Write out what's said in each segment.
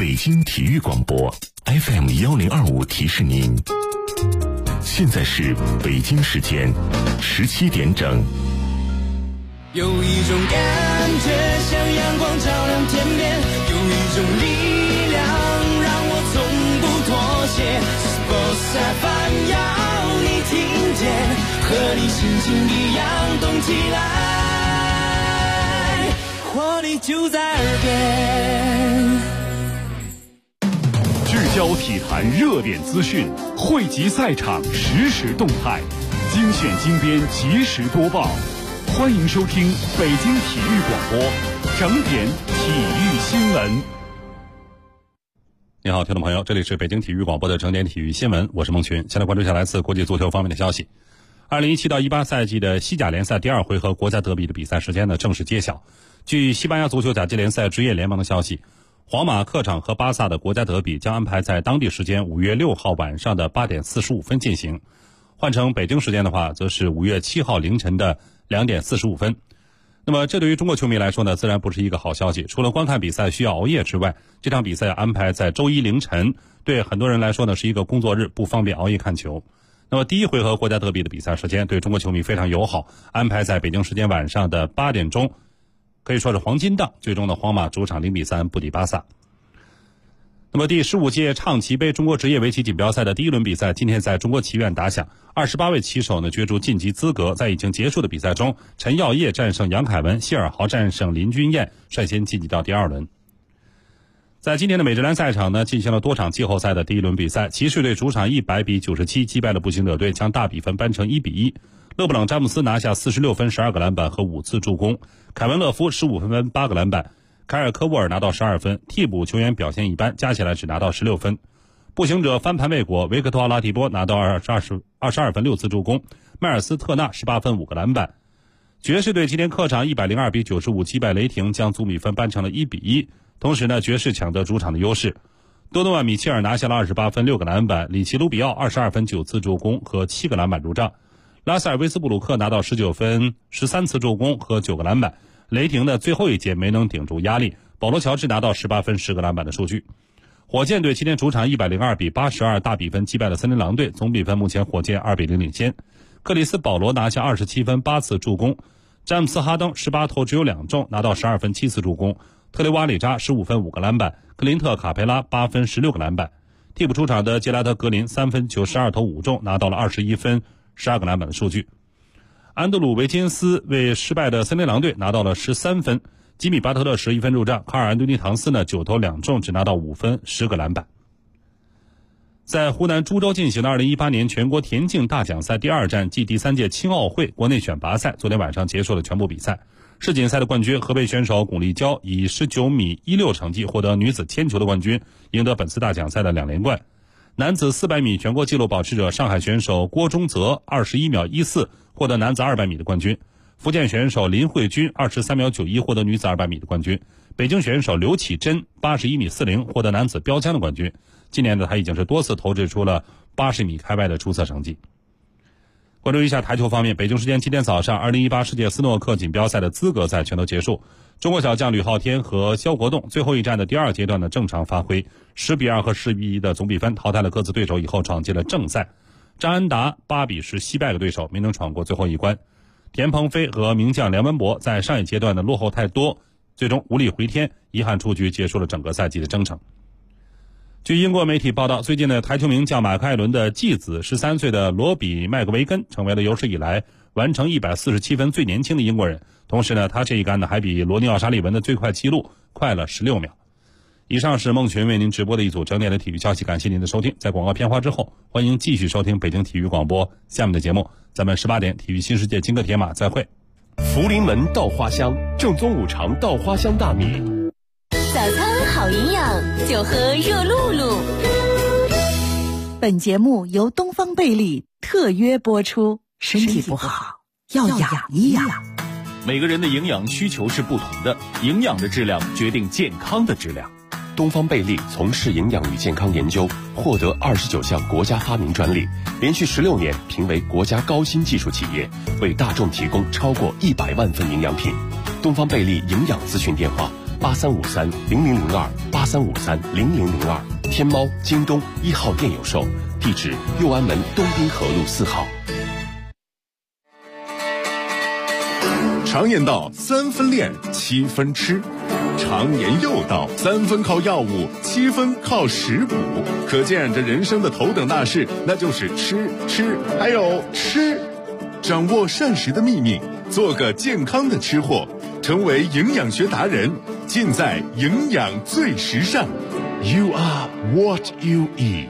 北京体育广播 FM1025提示您，现在是北京时间17点整。 有一种感觉像阳光照亮天边，有一种力量让我从不妥协。Sports FM 要你听见，和你心情一样动起来，活力就在耳边。 聚焦体坛热点资讯，汇集赛场实时动态，精选精编及时播报。欢迎收听北京体育广播整点体育新闻。 你好，听众朋友，这里是北京体育广播的整点体育新闻，我是孟群。先来关注一下来自国际足球方面的消息。2017到18赛季的西甲联赛第2回合国家德比的比赛时间呢正式揭晓。据西班牙足球甲级联赛职业联盟的消息，皇马客场和巴萨的国家德比将安排在当地时间5月6号晚上的8点45分进行，换成北京时间的话，则是5月7号凌晨的2点45分。那么这对于中国球迷来说呢，自然不是一个好消息。除了观看比赛需要熬夜之外，这场比赛安排在周一凌晨，对很多人来说呢是一个工作日，不方便熬夜看球。那么第1回合国家德比的比赛时间对中国球迷非常友好，安排在北京时间晚上的8点钟，可以说是黄金档。最终的皇马主场0比3不敌巴萨。那么第15届唱棋杯中国职业围棋锦标赛的第1轮比赛今天在中国棋院打响，28位棋手呢角逐晋级资格。在已经结束的比赛中，陈耀烨战胜杨凯文，谢尔豪战胜林君彦，率先晋级到第2轮。在今天的美职篮赛场呢，进行了多场季后赛的第1轮比赛，骑士队主场100比97击败了步行者队，将大比分扳成1比1。勒布朗詹姆斯拿下46分、12个篮板和5次助攻，凯文勒夫15分、8个篮板，凯尔科沃尔拿到12分，替补球员表现一般，加起来只拿到16分。步行者翻盘未果，维克托·拉蒂波拿到22分6次助攻，迈尔斯特纳18分5个篮板。爵士队今天客场102比95击败雷霆，将总比分扳成了1比1。同时呢，爵士抢得主场的优势。多诺万·米切尔拿下了28分6个篮板，里奇·卢比奥22分9次助攻和7个篮板入账。拉塞尔·威斯布鲁克拿到19分13次助攻和9个篮板。雷霆的最后一节没能顶住压力，保罗·乔治拿到18分10个篮板的数据。火箭队今天主场102比82大比分击败了森林狼队，总比分目前火箭2比0领先。克里斯·保罗拿下27分8次助攻，詹姆斯·哈登18投只有2中，拿到12分7次助攻。特雷瓦里扎15分5个篮板，克林特·卡佩拉8分16个篮板。替补出场的杰拉德·格林3分9 12投5中，拿到了21分12个篮板的数据。安德鲁·维金斯为失败的森林狼队拿到了13分，吉米·巴特勒11分入账，卡尔·安东尼·唐斯呢9投2中，只拿到5分10个篮板。在湖南株洲进行的2018年全国田径大奖赛第2站暨第3届青奥会国内选拔赛昨天晚上结束了全部比赛。世锦赛的冠军河北选手巩立姣以19米16成绩获得女子铅球的冠军，赢得本次大奖赛的2连冠。男子400米全国纪录保持者上海选手郭忠泽21秒14获得男子200米的冠军，福建选手林慧君23秒91获得女子200米的冠军，北京选手刘启珍81米40获得男子标枪的冠军。今年呢，他已经是多次投掷出了80米开外的出色成绩。关注一下台球方面，北京时间今天早上2018世界斯诺克锦标赛的资格赛全都结束，中国小将吕昊天和肖国栋最后一站的第2阶段的正常发挥，10比2和10比1的总比分淘汰了各自对手以后闯进了正赛。张安达8比10惜败了对手，没能闯过最后一关。田鹏飞和名将梁文博在上一阶段的落后太多，最终无力回天，遗憾出局，结束了整个赛季的征程。据英国媒体报道，最近的台球名将马克艾伦的继子13岁的罗比麦克维根成为了有史以来完成147分最年轻的英国人，同时呢，他这一杆呢还比罗尼奥沙利文的最快纪录快了16秒。以上是孟群为您直播的一组整点的体育消息，感谢您的收听。在广告片花之后，欢迎继续收听北京体育广播下面的节目，咱们18点体育新世界金戈铁马再会。 福临门稻花香，正宗五常稻花香大米。 早餐好营养，就喝热露露。 本节目由东方贝利特约播出。身体不好要养一养。 每个人的营养需求是不同的，营养的质量决定健康的质量。东方贝利从事营养与健康研究，获得29项国家发明专利，连续16年评为国家高新技术企业，为大众提供超过100万份营养品。东方贝利营养咨询电话 83530002，83530002，天猫、京东1号店有售，地址右安门东滨河路4号。 常言道3分练7分吃，常言又道3分靠药物7分靠食补，可见这人生的头等大事那就是吃还有吃。掌握膳食的秘密，做个健康的吃货，成为营养学达人，尽在营养最时尚。 You are what you eat。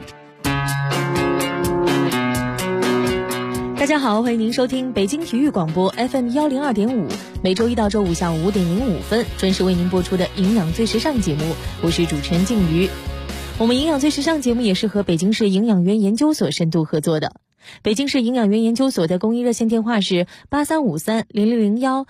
大家好，欢迎您收听北京体育广播 FM 102.5，每周一到周五下午5点05分准时为您播出的营养最时尚节目，我是主持人静瑜。我们营养最时尚节目也是和北京市营养员研究所深度合作的。北京市营养员研究所的公益热线电话是83530001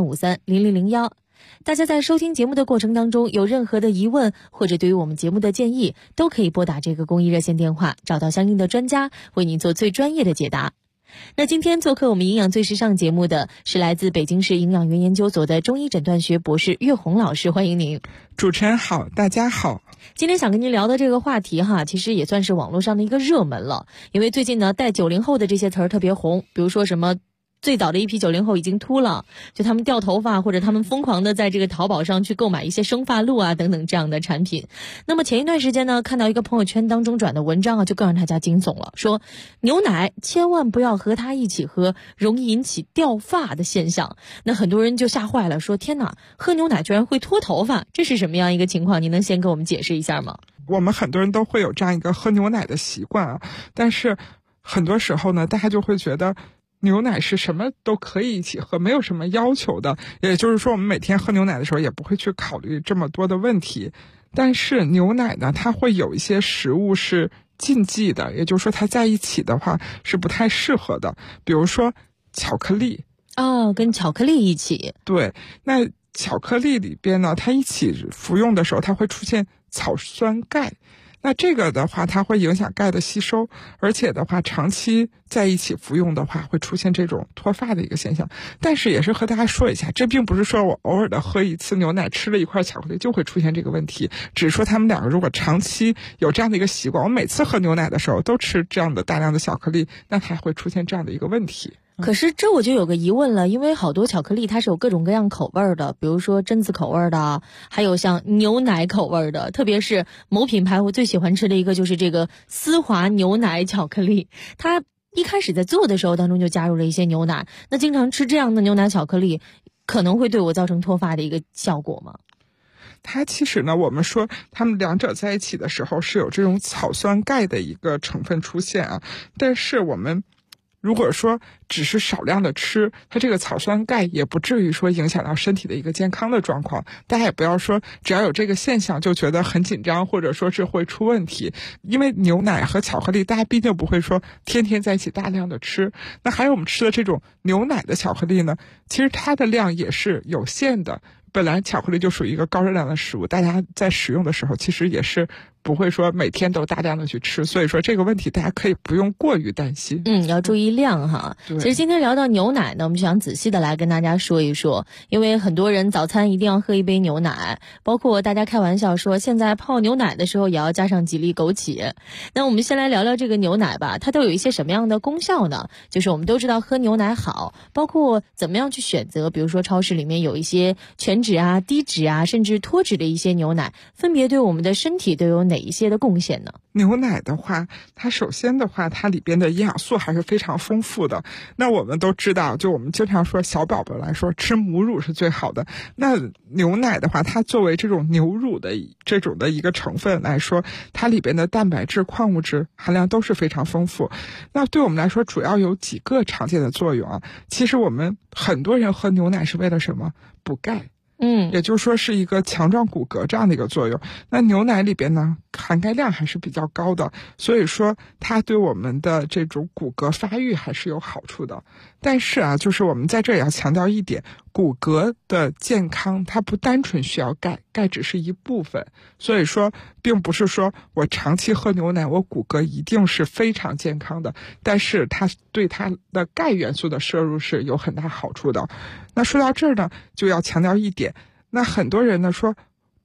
83530001。大家在收听节目的过程当中有任何的疑问或者对于我们节目的建议，都可以拨打这个公益热线电话，找到相应的专家为您做最专业的解答。那今天做客我们营养最时尚节目的是来自北京市营养员研究所的中医诊断学博士岳红老师，欢迎您。 主持人好，大家好。 今天想跟您聊的这个话题哈，其实也算是网络上的一个热门了，因为最近呢带90后的这些词儿特别红，比如说什么最早的一批90后已经秃了，就他们掉头发，或者他们疯狂的在这个淘宝上去购买一些生发露啊等等这样的产品。那么前一段时间呢，看到一个朋友圈当中转的文章啊，就更让大家惊悚了，说牛奶千万不要和它一起喝，容易引起掉发的现象。那很多人就吓坏了，说天哪，喝牛奶居然会脱头发，这是什么样一个情况？您能先给我们解释一下吗？ 我们很多人都会有这样一个喝牛奶的习惯啊，但是很多时候呢，大家就会觉得牛奶是什么都可以一起喝，没有什么要求的，也就是说我们每天喝牛奶的时候也不会去考虑这么多的问题。但是牛奶呢，它会有一些食物是禁忌的，也就是说它在一起的话是不太适合的，比如说巧克力。 跟巧克力一起。 对，那巧克力里边呢，它一起服用的时候它会出现草酸钙，那这个的话它会影响钙的吸收，而且的话长期在一起服用的话会出现这种脱发的一个现象。但是也是和大家说一下，这并不是说我偶尔的喝一次牛奶吃了一块巧克力就会出现这个问题，只是说他们两个如果长期有这样的一个习惯，我每次喝牛奶的时候都吃这样的大量的巧克力，那它会出现这样的一个问题。 可是这我就有个疑问了，因为好多巧克力它是有各种各样口味的，比如说榛子口味的，还有像牛奶口味的，特别是某品牌我最喜欢吃的一个就是这个丝滑牛奶巧克力，它一开始在做的时候当中就加入了一些牛奶，那经常吃这样的牛奶巧克力可能会对我造成脱发的一个效果吗？ 它其实呢，我们说它们两者在一起的时候是有这种草酸钙的一个成分出现啊，但是我们如果说只是少量的吃，它这个草酸钙也不至于说影响到身体的一个健康的状况。大家也不要说只要有这个现象就觉得很紧张，或者说是会出问题，因为牛奶和巧克力大家毕竟不会说天天在一起大量的吃。那还有我们吃的这种牛奶的巧克力呢，其实它的量也是有限的，本来巧克力就属于一个高热量的食物，大家在使用的时候其实也是不会说每天都大量的去吃，所以说这个问题大家可以不用过于担心。 要注意量哈。其实今天聊到牛奶呢，我们想仔细的来跟大家说一说，因为很多人早餐一定要喝一杯牛奶，包括大家开玩笑说现在泡牛奶的时候也要加上几粒枸杞。那我们先来聊聊这个牛奶吧，它都有一些什么样的功效呢？就是我们都知道喝牛奶好，包括怎么样去选择，比如说超市里面有一些全脂啊、低脂啊甚至脱脂的一些牛奶，分别对我们的身体都有哪一些的贡献呢？ 牛奶的话，它首先的话它里边的营养素还是非常丰富的。那我们都知道，就我们经常说小宝宝来说吃母乳是最好的，那牛奶的话它作为这种牛乳的这种的一个成分来说，它里边的蛋白质、矿物质含量都是非常丰富。那对我们来说主要有几个常见的作用啊。其实我们很多人喝牛奶是为了什么？补钙。也就是说是一个强壮骨骼这样的一个作用。那牛奶里边呢，含钙量还是比较高的，所以说它对我们的这种骨骼发育还是有好处的。但是啊，就是我们在这也要强调一点，骨骼的健康它不单纯需要钙，钙只是一部分。所以说并不是说我长期喝牛奶我骨骼一定是非常健康的，但是它对它的钙元素的摄入是有很大好处的。那说到这儿呢，就要强调一点，那很多人呢说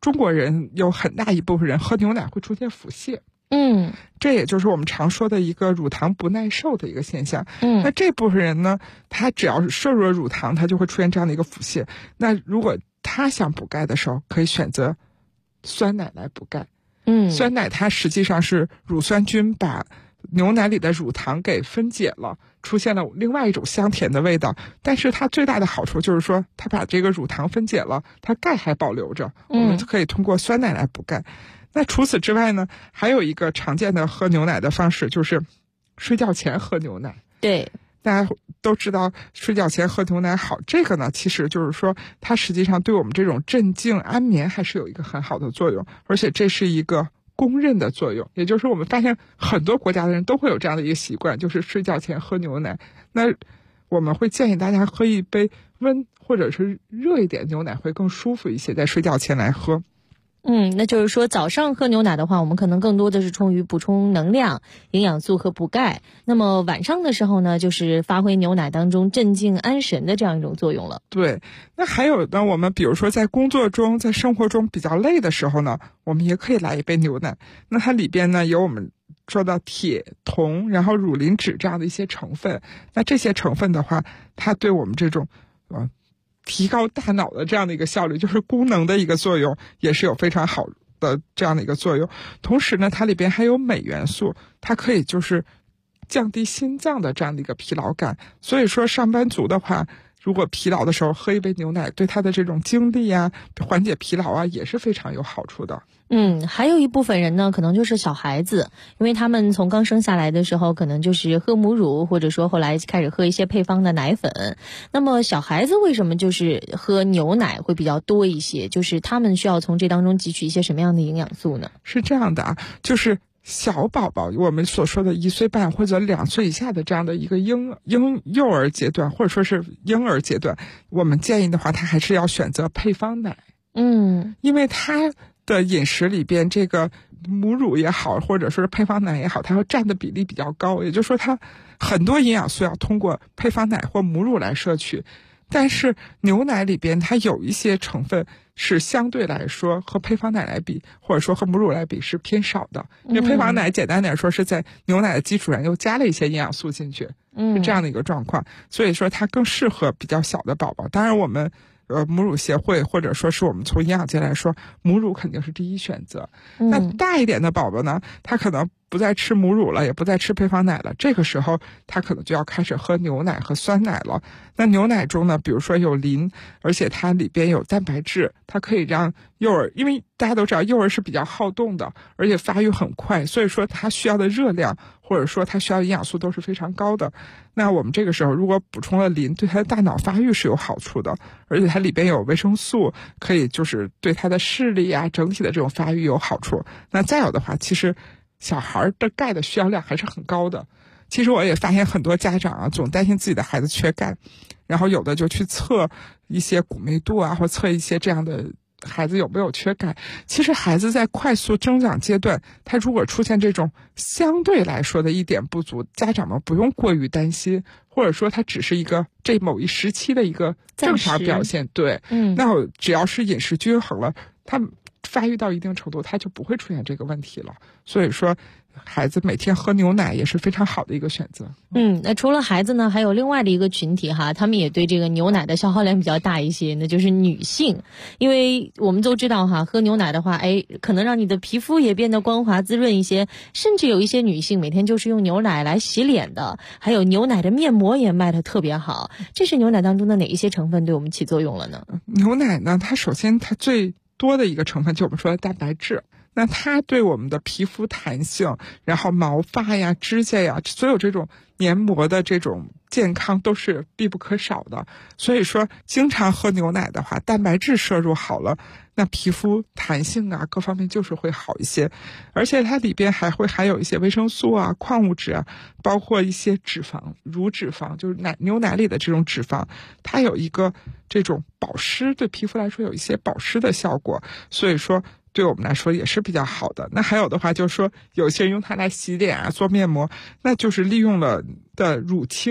中国人有很大一部分人喝牛奶会出现腹泻。这也就是我们常说的一个乳糖不耐受的一个现象。那这部分人呢，他只要是摄入了乳糖，他就会出现这样的一个腹泻。那如果他想补钙的时候，可以选择酸奶来补钙。酸奶它实际上是乳酸菌把牛奶里的乳糖给分解了，出现了另外一种香甜的味道。但是它最大的好处就是说，它把这个乳糖分解了，它钙还保留着，我们就可以通过酸奶来补钙。那除此之外呢，还有一个常见的喝牛奶的方式，就是睡觉前喝牛奶。 对， 大家都知道睡觉前喝牛奶好，这个呢其实就是说它实际上对我们这种镇静安眠还是有一个很好的作用，而且这是一个公认的作用。也就是说我们发现很多国家的人都会有这样的一个习惯，就是睡觉前喝牛奶。那我们会建议大家喝一杯温或者是热一点牛奶会更舒服一些，在睡觉前来喝。 那就是说早上喝牛奶的话，我们可能更多的是充于补充能量、营养素和补钙。那么晚上的时候呢，就是发挥牛奶当中镇静安神的这样一种作用了。 对，那还有呢，我们比如说在工作中、在生活中比较累的时候呢，我们也可以来一杯牛奶。那它里边呢有我们说到铁、铜，然后乳磷脂这样的一些成分。那这些成分的话，它对我们这种提高大脑的这样的一个效率，就是功能的一个作用，也是有非常好的这样的一个作用。同时呢，它里边还有镁元素，它可以就是降低心脏的这样的一个疲劳感。所以说上班族的话，如果疲劳的时候喝一杯牛奶，对他的这种精力啊、缓解疲劳啊也是非常有好处的。 还有一部分人呢，可能就是小孩子，因为他们从刚生下来的时候，可能就是喝母乳，或者说后来开始喝一些配方的奶粉。那么小孩子为什么就是喝牛奶会比较多一些？就是他们需要从这当中汲取一些什么样的营养素呢？ 是这样的啊，就是小宝宝，我们所说的1岁半或者2岁以下的这样的一个幼儿阶段，或者说是婴儿阶段，我们建议的话，他还是要选择配方奶。因为他的饮食里边，这个母乳也好，或者说是配方奶也好，它要占的比例比较高，也就是说它很多营养素要通过配方奶或母乳来摄取。但是牛奶里边它有一些成分是相对来说和配方奶来比，或者说和母乳来比是偏少的。因为配方奶简单点说是在牛奶的基础上又加了一些营养素进去，是这样的一个状况。所以说它更适合比较小的宝宝。当然我们母乳协会或者说是我们从营养界来说，母乳肯定是第一选择。那大一点的宝宝呢，他可能不再吃母乳了，也不再吃配方奶了，这个时候他可能就要开始喝牛奶和酸奶了。那牛奶中呢，比如说有磷，而且它里边有蛋白质，它可以让幼儿，因为大家都知道幼儿是比较好动的，而且发育很快，所以说它需要的热量或者说它需要的营养素都是非常高的。那我们这个时候如果补充了磷，对他的大脑发育是有好处的，而且它里边有维生素，可以就是对他的视力啊整体的这种发育有好处。那再有的话，其实小孩的钙的需要量还是很高的。其实我也发现很多家长啊，总担心自己的孩子缺钙，然后有的就去测一些骨密度啊，或测一些这样的孩子有没有缺钙。其实孩子在快速增长阶段，他如果出现这种相对来说的一点不足，家长们不用过于担心，或者说他只是一个这某一时期的一个正常表现。对，那只要是饮食均衡了，他发育到一定程度，他就不会出现这个问题了。所以说孩子每天喝牛奶也是非常好的一个选择。 那除了孩子呢，还有另外的一个群体哈，他们也对这个牛奶的消耗量比较大一些，那就是女性。因为我们都知道哈，喝牛奶的话，可能让你的皮肤也变得光滑滋润一些，甚至有一些女性每天就是用牛奶来洗脸的，还有牛奶的面膜也卖得特别好。这是牛奶当中的哪一些成分对我们起作用了呢？ 牛奶呢，它首先它最多的一个成分就我们说的蛋白质。那它对我们的皮肤弹性，然后毛发呀、指甲呀，所有这种黏膜的这种健康都是必不可少的。所以说经常喝牛奶的话，蛋白质摄入好了，那皮肤弹性啊各方面就是会好一些。而且它里边还会含有一些维生素啊、矿物质啊，包括一些脂肪，乳脂肪，就是牛奶里的这种脂肪，它有一个这种保湿，对皮肤来说有一些保湿的效果。所以说对我们来说也是比较好的。那还有的话就是说，有些人用它来洗脸啊、做面膜，那就是利用了的乳清。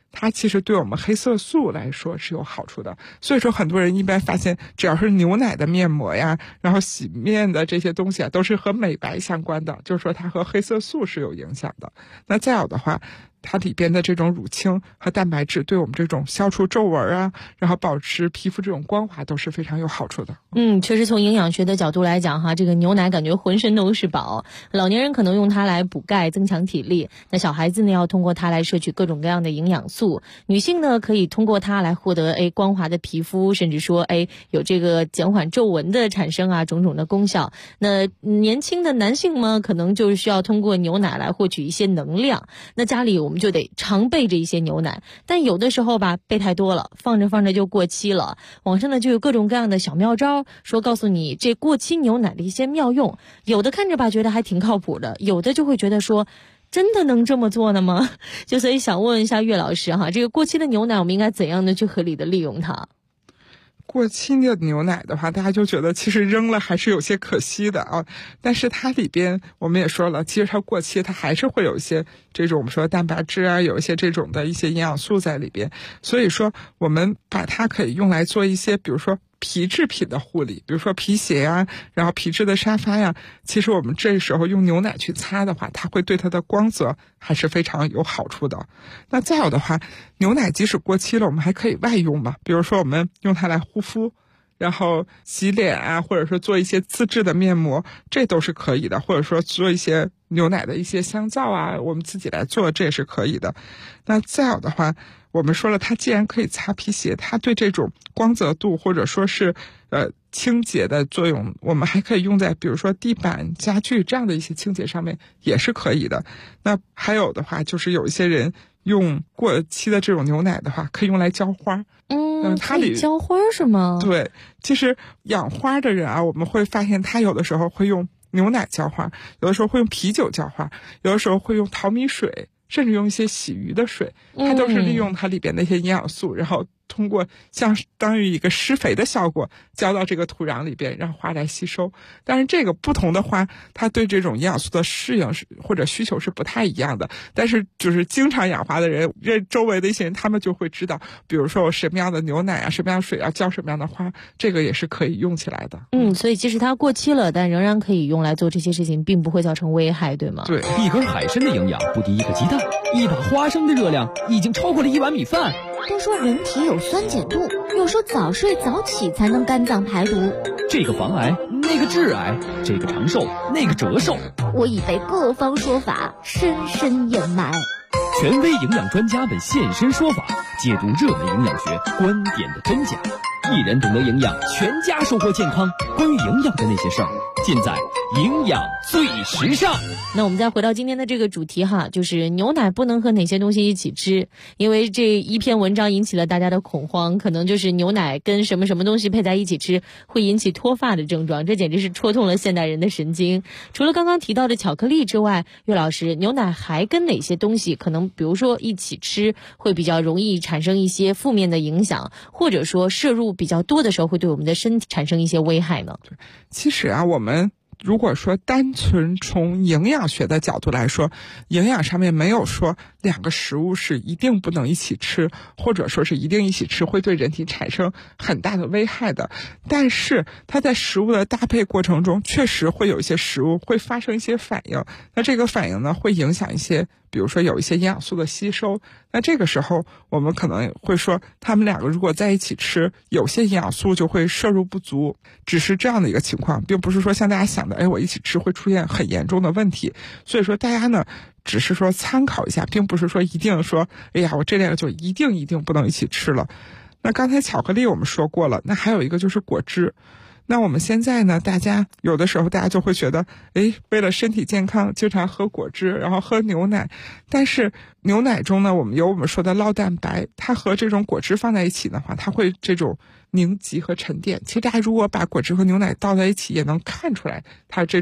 它其实对我们黑色素来说是有好处的。所以说很多人一般发现只要是牛奶的面膜呀，然后洗面的这些东西啊，都是和美白相关的，就是说它和黑色素是有影响的。那再有的话，它里边的这种乳清和蛋白质对我们这种消除皱纹啊，然后保持皮肤这种光滑都是非常有好处的。 确实从营养学的角度来讲哈，这个牛奶感觉浑身都是宝。老年人可能用它来补钙增强体力，那小孩子呢要通过它来摄取各种各样的营养素，女性呢可以通过它来获得光滑的皮肤，甚至说有这个减缓皱纹的产生啊，种种的功效。那年轻的男性嘛，可能就是需要通过牛奶来获取一些能量。那家里我们就得常备着一些牛奶，但有的时候吧备太多了，放着放着就过期了。网上呢就有各种各样的小妙招，说告诉你这过期牛奶的一些妙用，有的看着吧觉得还挺靠谱的，有的就会觉得说真的能这么做呢吗？就所以想问一下岳老师哈，这个过期的牛奶我们应该怎样的去合理的利用它？ 过期的牛奶的话，大家就觉得其实扔了还是有些可惜的啊。但是它里边我们也说了，其实它过期它还是会有一些这种我们说蛋白质啊，有一些这种的一些营养素在里边。所以说我们把它可以用来做一些比如说皮制品的护理，比如说皮鞋呀，然后皮质的沙发呀，其实我们这时候用牛奶去擦的话，它会对它的光泽还是非常有好处的。那再有的话，牛奶即使过期了，我们还可以外用嘛，比如说我们用它来护肤，然后洗脸啊，或者说做一些自制的面膜，这都是可以的。或者说做一些牛奶的一些香皂啊，我们自己来做，这也是可以的。那再有的话，我们说了，它既然可以擦皮鞋，它对这种光泽度或者说是清洁的作用，我们还可以用在比如说地板、家具这样的一些清洁上面，也是可以的。那还有的话，就是有一些人用过期的这种牛奶的话，可以用来浇花。 它里浇花是吗？ 对，其实养花的人啊，我们会发现他有的时候会用牛奶浇花，有的时候会用啤酒浇花，有的时候会用淘米水，甚至用一些洗鱼的水，它都是利用它里边的一些营养素，然后通过相当于一个施肥的效果浇到这个土壤里边，让花来吸收。但是这个不同的花，它对这种营养素的适应或者需求是不太一样的。但是就是经常养花的人，周围的一些人，他们就会知道，比如说我什么样的牛奶啊，什么样的水啊，浇什么样的花，这个也是可以用起来的。 所以即使它过期了，但仍然可以用来做这些事情，并不会造成危害，对吗？ 对， 一根海参的营养不敌一个鸡蛋，一把花生的热量已经超过了1碗米饭。 都说人体有酸碱度，有说早睡早起才能肝脏排毒， 这个防癌，那个致癌，这个长寿，那个折寿， 我已被各方说法深深掩埋。 权威营养专家们现身说法，解读热门营养学观点的真假。一人懂得营养，全家收获健康。关于营养的那些事儿，尽在营养最时尚。 那我们再回到今天的这个主题哈，就是牛奶不能和哪些东西一起吃，因为这一篇文章引起了大家的恐慌，可能就是牛奶跟什么什么东西配在一起吃会引起脱发的症状，这简直是戳痛了现代人的神经。除了刚刚提到的巧克力之外，岳老师，牛奶还跟哪些东西可能比如说一起吃会比较容易产生一些负面的影响，或者说摄入比较多的时候会对我们的身体产生一些危害呢？ 对，其实啊，我们如果说单纯从营养学的角度来说，营养上面没有说两个食物是一定不能一起吃，或者说是一定一起吃会对人体产生很大的危害的。但是它在食物的搭配过程中，确实会有一些食物会发生一些反应，那这个反应呢，会影响一些比如说有一些营养素的吸收。那这个时候我们可能会说，他们两个如果在一起吃，有些营养素就会摄入不足，只是这样的一个情况，并不是说像大家想的，我一起吃会出现很严重的问题。所以说大家呢，只是说参考一下，并不是说一定说，我这两个就一定不能一起吃了。那刚才巧克力我们说过了，那还有一个就是果汁。那我们现在呢，大家有的时候大家就会觉得，为了身体健康，经常喝果汁，然后喝牛奶。但是牛奶中呢，我们说的酪蛋白，它和这种果汁放在一起的话，它会这种凝集和沉淀。其实大家如果把果汁和牛奶倒在一起，也能看出来它这种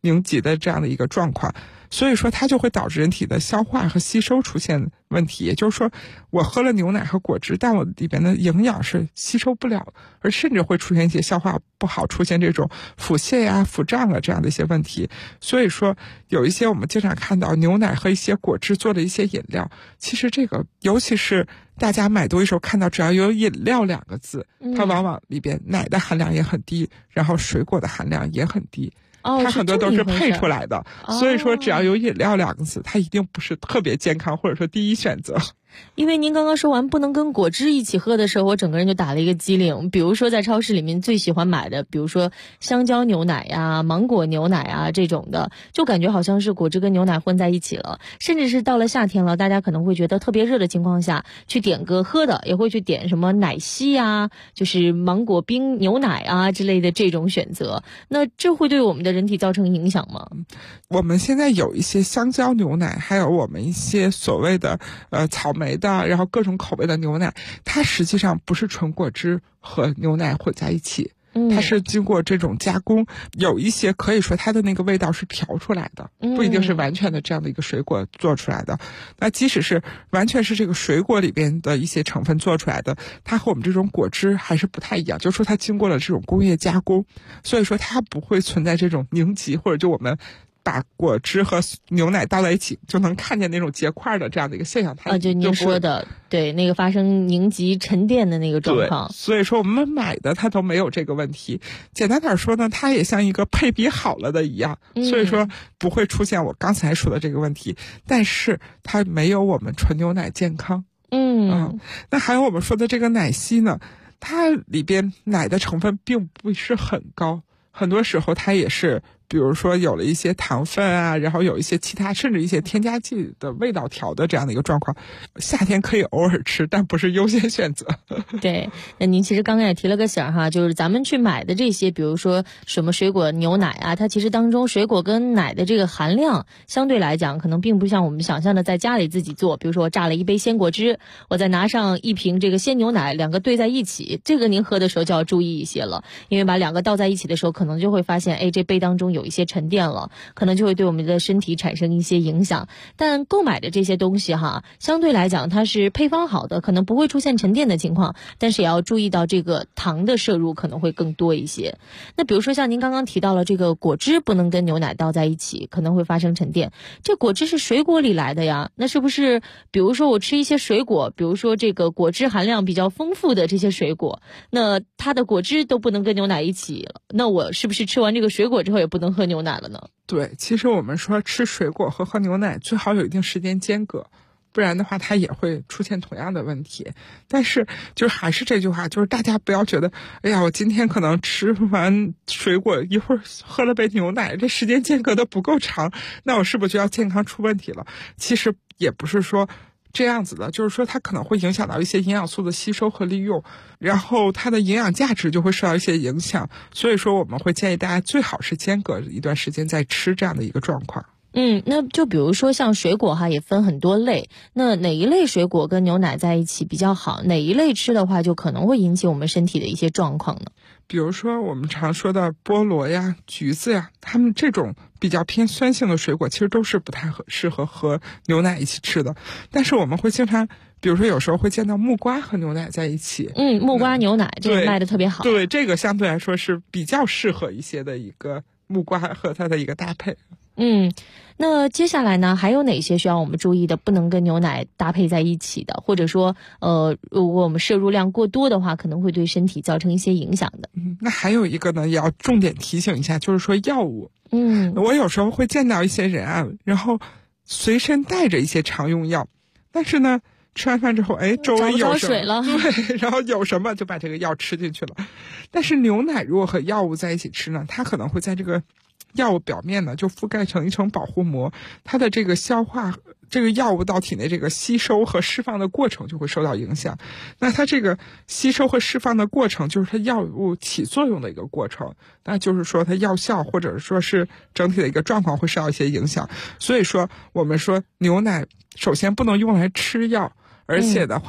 凝集的这样的一个状况，所以说它就会导致人体的消化和吸收出现问题。也就是说，我喝了牛奶和果汁，但我里边的营养是吸收不了，而甚至会出现一些消化不好，出现这种腹泻呀、腹胀啊这样的一些问题。所以说，有一些我们经常看到牛奶和一些果汁做的一些饮料，其实这个尤其是大家买东西时候看到只要有饮料2个字，它往往里边奶的含量也很低，然后水果的含量也很低。它很多都是配出来的，所以说只要有饮料2个字，它一定不是特别健康，或者说第一选择。 因为您刚刚说完不能跟果汁一起喝的时候，我整个人就打了一个激灵。比如说在超市里面最喜欢买的，比如说香蕉牛奶呀、芒果牛奶啊这种的，就感觉好像是果汁跟牛奶混在一起了。甚至是到了夏天了，大家可能会觉得特别热的情况下，去点个喝的，也会去点什么奶昔啊，就是芒果冰牛奶啊之类的这种选择。那这会对我们的人体造成影响吗？ 我们现在有一些香蕉牛奶，还有我们一些所谓的草莓的，然后各种口味的牛奶，它实际上不是纯果汁和牛奶混在一起，它是经过这种加工，有一些可以说它的那个味道是调出来的，不一定是完全的这样的一个水果做出来的。那即使是完全是这个水果里边的一些成分做出来的，它和我们这种果汁还是不太一样，就是说它经过了这种工业加工，所以说它不会存在这种凝集，或者就我们把果汁和牛奶倒在一起就能看见那种结块的这样的一个现象。它就您说的对，那个发生凝集沉淀的那个状况。 所以说我们买的它都没有这个问题。简单点说呢，它也像一个配比好了的一样，所以说不会出现我刚才说的这个问题，但是它没有我们纯牛奶健康。那还有我们说的这个奶昔呢，它里边奶的成分并不是很高，很多时候它也是比如说有了一些糖分啊，然后有一些其他甚至一些添加剂的味道调的这样的一个状况。夏天可以偶尔吃，但不是优先选择。 对，那您其实刚刚也提了个醒哈，就是咱们去买的这些，比如说什么水果牛奶啊，它其实当中水果跟奶的这个含量相对来讲可能并不像我们想象的在家里自己做。比如说我榨了一杯鲜果汁，我再拿上一瓶这个鲜牛奶，两个兑在一起，这个您喝的时候就要注意一些了，因为把两个倒在一起的时候，可能就会发现这杯当中有一些沉淀了，可能就会对我们的身体产生一些影响。但购买的这些东西哈，相对来讲它是配方好的，可能不会出现沉淀的情况，但是也要注意到这个糖的摄入可能会更多一些。那比如说像您刚刚提到了这个果汁不能跟牛奶倒在一起，可能会发生沉淀。这果汁是水果里来的呀，那是不是比如说我吃一些水果，比如说这个果汁含量比较丰富的这些水果，那它的果汁都不能跟牛奶一起了，那我是不是吃完这个水果之后也不能喝牛奶了呢？ 对，其实我们说吃水果和喝牛奶最好有一定时间间隔，不然的话它也会出现同样的问题。但是就是还是这句话，就是大家不要觉得我今天可能吃完水果一会儿喝了杯牛奶，这时间间隔的不够长，那我是不是就要健康出问题了？其实也不是说这样子的，就是说它可能会影响到一些营养素的吸收和利用，然后它的营养价值就会受到一些影响。所以说我们会建议大家最好是间隔一段时间再吃这样的一个状况。 那就比如说像水果哈，也分很多类，那哪一类水果跟牛奶在一起比较好？哪一类吃的话就可能会引起我们身体的一些状况呢？ 比如说我们常说的菠萝呀、橘子呀，它们这种比较偏酸性的水果，其实都是不太适合和牛奶一起吃的。但是我们会经常，比如说有时候会见到木瓜和牛奶在一起。 木瓜牛奶这个卖的特别好。 对，这个相对来说是比较适合一些的一个木瓜和它的一个搭配。 那接下来呢，还有哪些需要我们注意的，不能跟牛奶搭配在一起的，或者说如果我们摄入量过多的话，可能会对身体造成一些影响的。 那还有一个呢，也要重点提醒一下，就是说药物。我有时候会见到一些人啊，然后随身带着一些常用药，但是呢吃完饭之后周围有什么，对，然后有什么就把这个药吃进去了。但是牛奶如果和药物在一起吃呢，它可能会在这个药物表面呢就覆盖成一层保护膜，它的这个消化，这个药物到体内这个吸收和释放的过程就会受到影响。那它这个吸收和释放的过程就是它药物起作用的一个过程，那就是说它药效或者说是整体的一个状况会受到一些影响。所以说我们说牛奶首先不能用来吃药，而且的话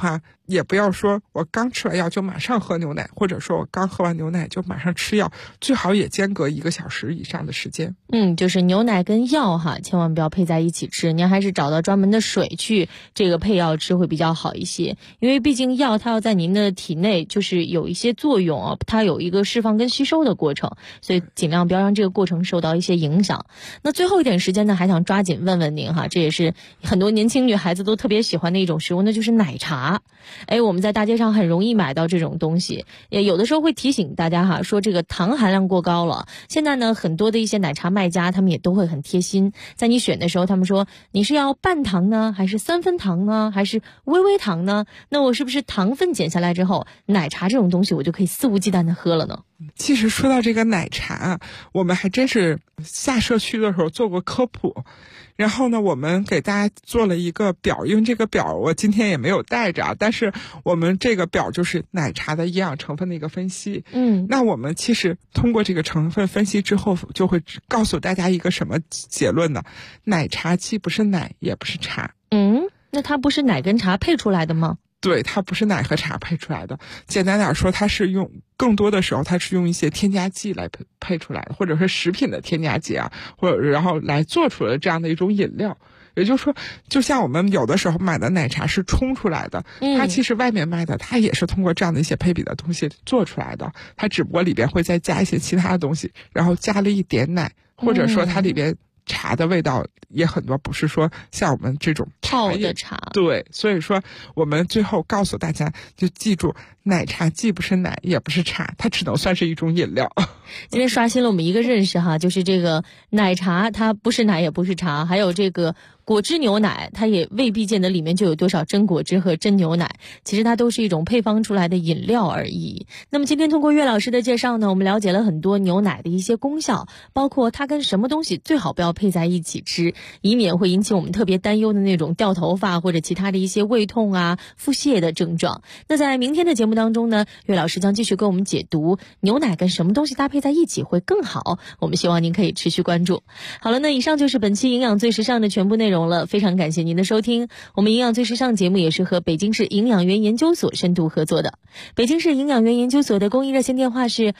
也不要说我刚吃完药就马上喝牛奶，或者说我刚喝完牛奶就马上吃药，最好也间隔1个小时以上的时间。 就是牛奶跟药哈，千万不要配在一起吃，您还是找到专门的水去这个配药吃会比较好一些。因为毕竟药它要在您的体内就是有一些作用啊，它有一个释放跟吸收的过程，所以尽量不要让这个过程受到一些影响。那最后一点时间呢，还想抓紧问问您哈，这也是很多年轻女孩子都特别喜欢的一种食物，那就是奶茶。我们在大街上很容易买到这种东西，也有的时候会提醒大家哈，说这个糖含量过高了。现在呢，很多的一些奶茶卖家他们也都会很贴心，在你选的时候他们说你是要半糖呢，还是3分糖呢，还是微糖呢？那我是不是糖分减下来之后，奶茶这种东西我就可以肆无忌惮的喝了呢？ 其实说到这个奶茶，我们还真是下社区的时候做过科普，然后呢我们给大家做了一个表，因为这个表我今天也没有带着，但是我们这个表就是奶茶的营养成分的一个分析。那我们其实通过这个成分分析之后，就会告诉大家一个什么结论呢？奶茶既不是奶也不是茶。 那它不是奶跟茶配出来的吗？ 对，它不是奶和茶配出来的。简单点说，它是更多的时候它是用一些添加剂来配出来的，或者是食品的添加剂啊，或者然后来做出了这样的一种饮料。也就是说，就像我们有的时候买的奶茶是冲出来的，它其实外面卖的它也是通过这样的一些配比的东西做出来的，它只不过里边会再加一些其他的东西，然后加了一点奶，或者说它里边茶的味道也很多，不是说像我们这种泡的茶。 对，所以说我们最后告诉大家，就记住，奶茶既不是奶也不是茶，它只能算是一种饮料。 今天刷新了我们一个认识哈，就是这个奶茶它不是奶也不是茶，还有这个果汁牛奶，它也未必见得里面就有多少真果汁和真牛奶，其实它都是一种配方出来的饮料而已。那么今天通过岳老师的介绍呢，我们了解了很多牛奶的一些功效，包括它跟什么东西最好不要配在一起吃，以免会引起我们特别担忧的那种掉头发或者其他的一些胃痛啊、腹泻的症状。那在明天的节目当中呢，岳老师将继续给我们解读牛奶跟什么东西搭配在一起会更好，我们希望您可以持续关注。好了，那以上就是本期营养最时尚的全部内容了，非常感谢您的收听。我们营养最时尚节目也是和北京市营养园研究所深度合作的。北京市营养园研究所的公益热线电话是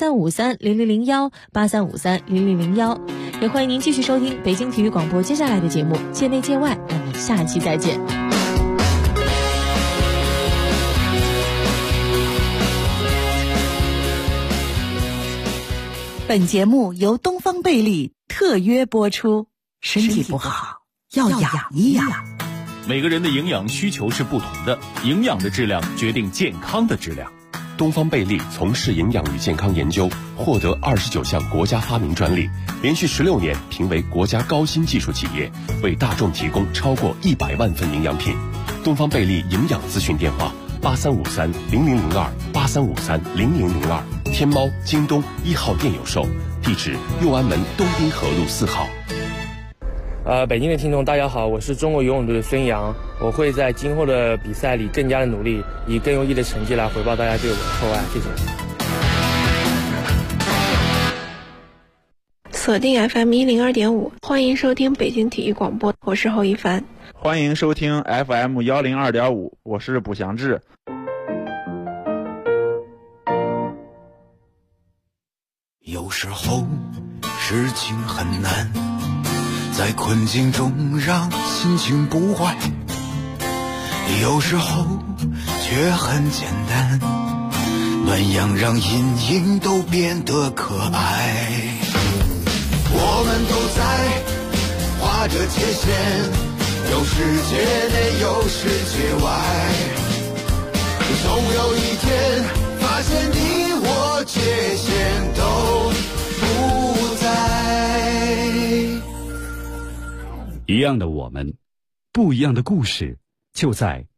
83530001 83530001，也欢迎您继续收听北京体育广播接下来的节目，界内界外，我们下期再见。 本节目由东方贝利特约播出，身体不好要养一养。 每个人的营养需求是不同的，营养的质量决定健康的质量。 东方贝利从事营养与健康研究，获得29项国家发明专利，连续16年评为国家高新技术企业，为大众提供超过100万份营养品。东方贝利营养咨询电话83530002 83530002，天猫、京东1号店有售，地址右安门东滨河路4号。 北京的听众大家好，我是中国游泳队的孙杨，我会在今后的比赛里更加的努力，以更优异的成绩来回报大家对我的厚爱，谢谢。 锁定 FM102.5，欢迎收听北京体育广播，我是侯一凡。 欢迎收听 FM102.5，我是卜祥志。 有时候事情很难，在困境中让心情不坏，有时候却很简单，暖阳让阴影都变得可爱。我们都在画着界限，有世界内有世界外，总有一天发现你我界限都不在。 一样的我们，不一样的故事，就在